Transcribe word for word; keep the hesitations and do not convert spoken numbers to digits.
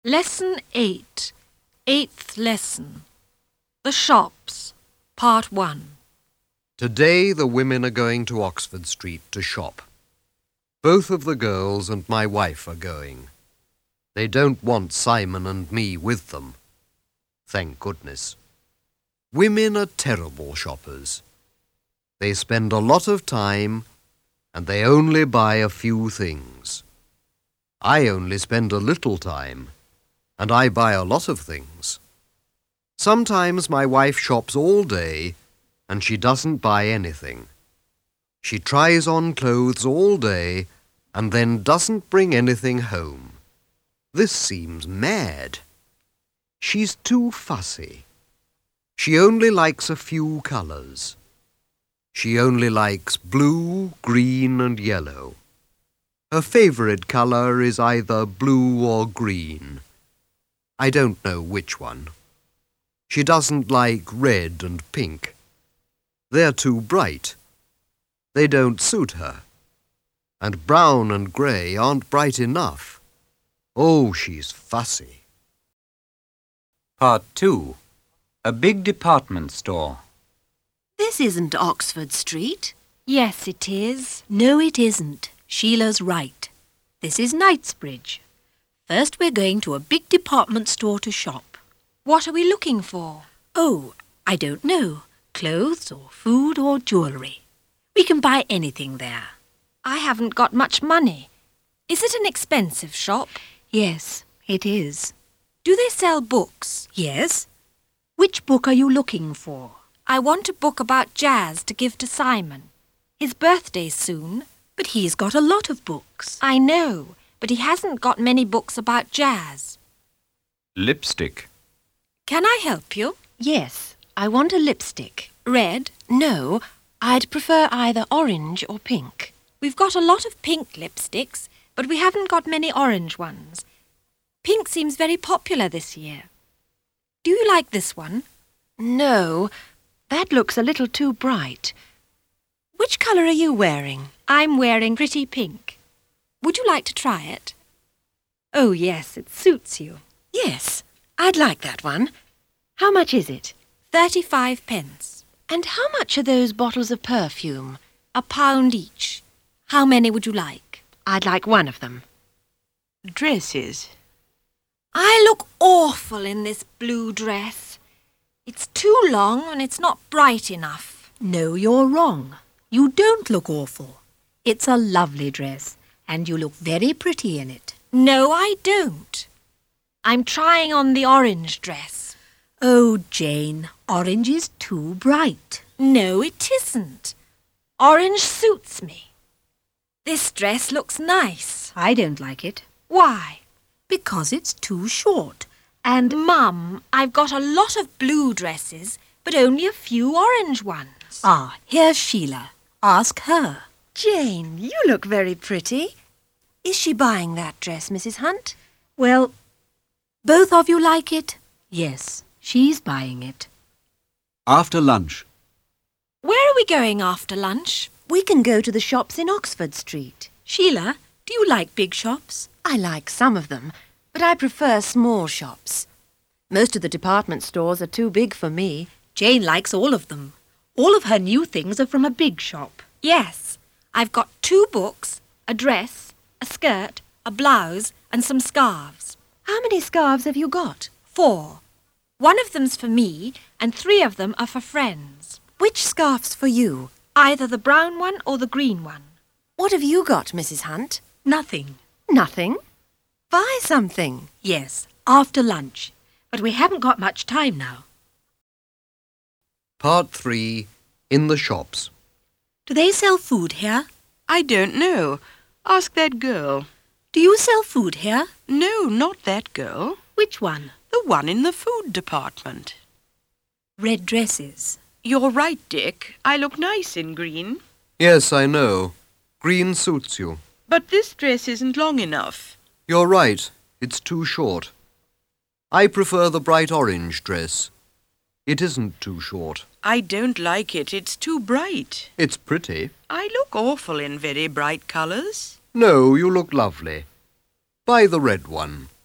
Lesson eight, eighth lesson. The Shops, Part one. Today the women are going to Oxford Street to shop. Both of the girls and my wife are going. They don't want Simon and me with them. Thank goodness. Women are terrible shoppers. They spend a lot of time and they only buy a few things. I only spend a little time and I buy a lot of things. Sometimes my wife shops all day and she doesn't buy anything. She tries on clothes all day and then doesn't bring anything home. This seems mad. She's too fussy. She only likes a few colours. She only likes blue, green and yellow. Her favourite colour is either blue or green. I don't know which one. She doesn't like red and pink. They're too bright. They don't suit her. And brown and grey aren't bright enough. Oh, she's fussy. Part two. A big department store. This isn't Oxford Street. Yes, it is. No, it isn't. Sheila's right. This is Knightsbridge. First we're going to a big department store to shop. What are we looking for? Oh, I don't know. Clothes or food or jewellery. We can buy anything there. I haven't got much money. Is it an expensive shop? Yes, it is. Do they sell books? Yes. Which book are you looking for? I want a book about jazz to give to Simon. His birthday's soon. But he's got a lot of books. I know, but he hasn't got many books about jazz. Lipstick. Can I help you? Yes, I want a lipstick. Red? No, I'd prefer either orange or pink. We've got a lot of pink lipsticks, but we haven't got many orange ones. Pink seems very popular this year. Do you like this one? No, that looks a little too bright. Which colour are you wearing? I'm wearing pretty pink. Would you like to try it? Oh, yes, it suits you. Yes, I'd like that one. How much is it? Thirty-five pence. And how much are those bottles of perfume? A pound each. How many would you like? I'd like one of them. Dresses. I look awful in this blue dress. It's too long and it's not bright enough. No, you're wrong. You don't look awful. It's a lovely dress, and you look very pretty in it. No, I don't. I'm trying on the orange dress. Oh, Jane, orange is too bright. No, it isn't. Orange suits me. This dress looks nice. I don't like it. Why? Because it's too short, and... Mum, I've got a lot of blue dresses, but only a few orange ones. Ah, here's Sheila. Ask her. Jane, you look very pretty. Is she buying that dress, Missus Hunt? Well, both of you like it? Yes, she's buying it. After lunch. Where are we going after lunch? We can go to the shops in Oxford Street. Sheila, do you like big shops? I like some of them, but I prefer small shops. Most of the department stores are too big for me. Jane likes all of them. All of her new things are from a big shop. Yes, I've got two books, a dress, a skirt, a blouse and some scarves. How many scarves have you got? Four. One of them's for me and three of them are for friends. Which scarf's for you? Either the brown one or the green one. What have you got, Missus Hunt? Nothing. Nothing? Buy something. Yes, after lunch. But we haven't got much time now. Part three. In the shops. Do they sell food here? I don't know. Ask that girl. Do you sell food here? No, not that girl. Which one? The one in the food department. Red dresses. You're right, Dick. I look nice in green. Yes, I know. Green suits you. But this dress isn't long enough. You're right. It's too short. I prefer the bright orange dress. It isn't too short. I don't like it. It's too bright. It's pretty. I look awful in very bright colours. No, you look lovely. Buy the red one.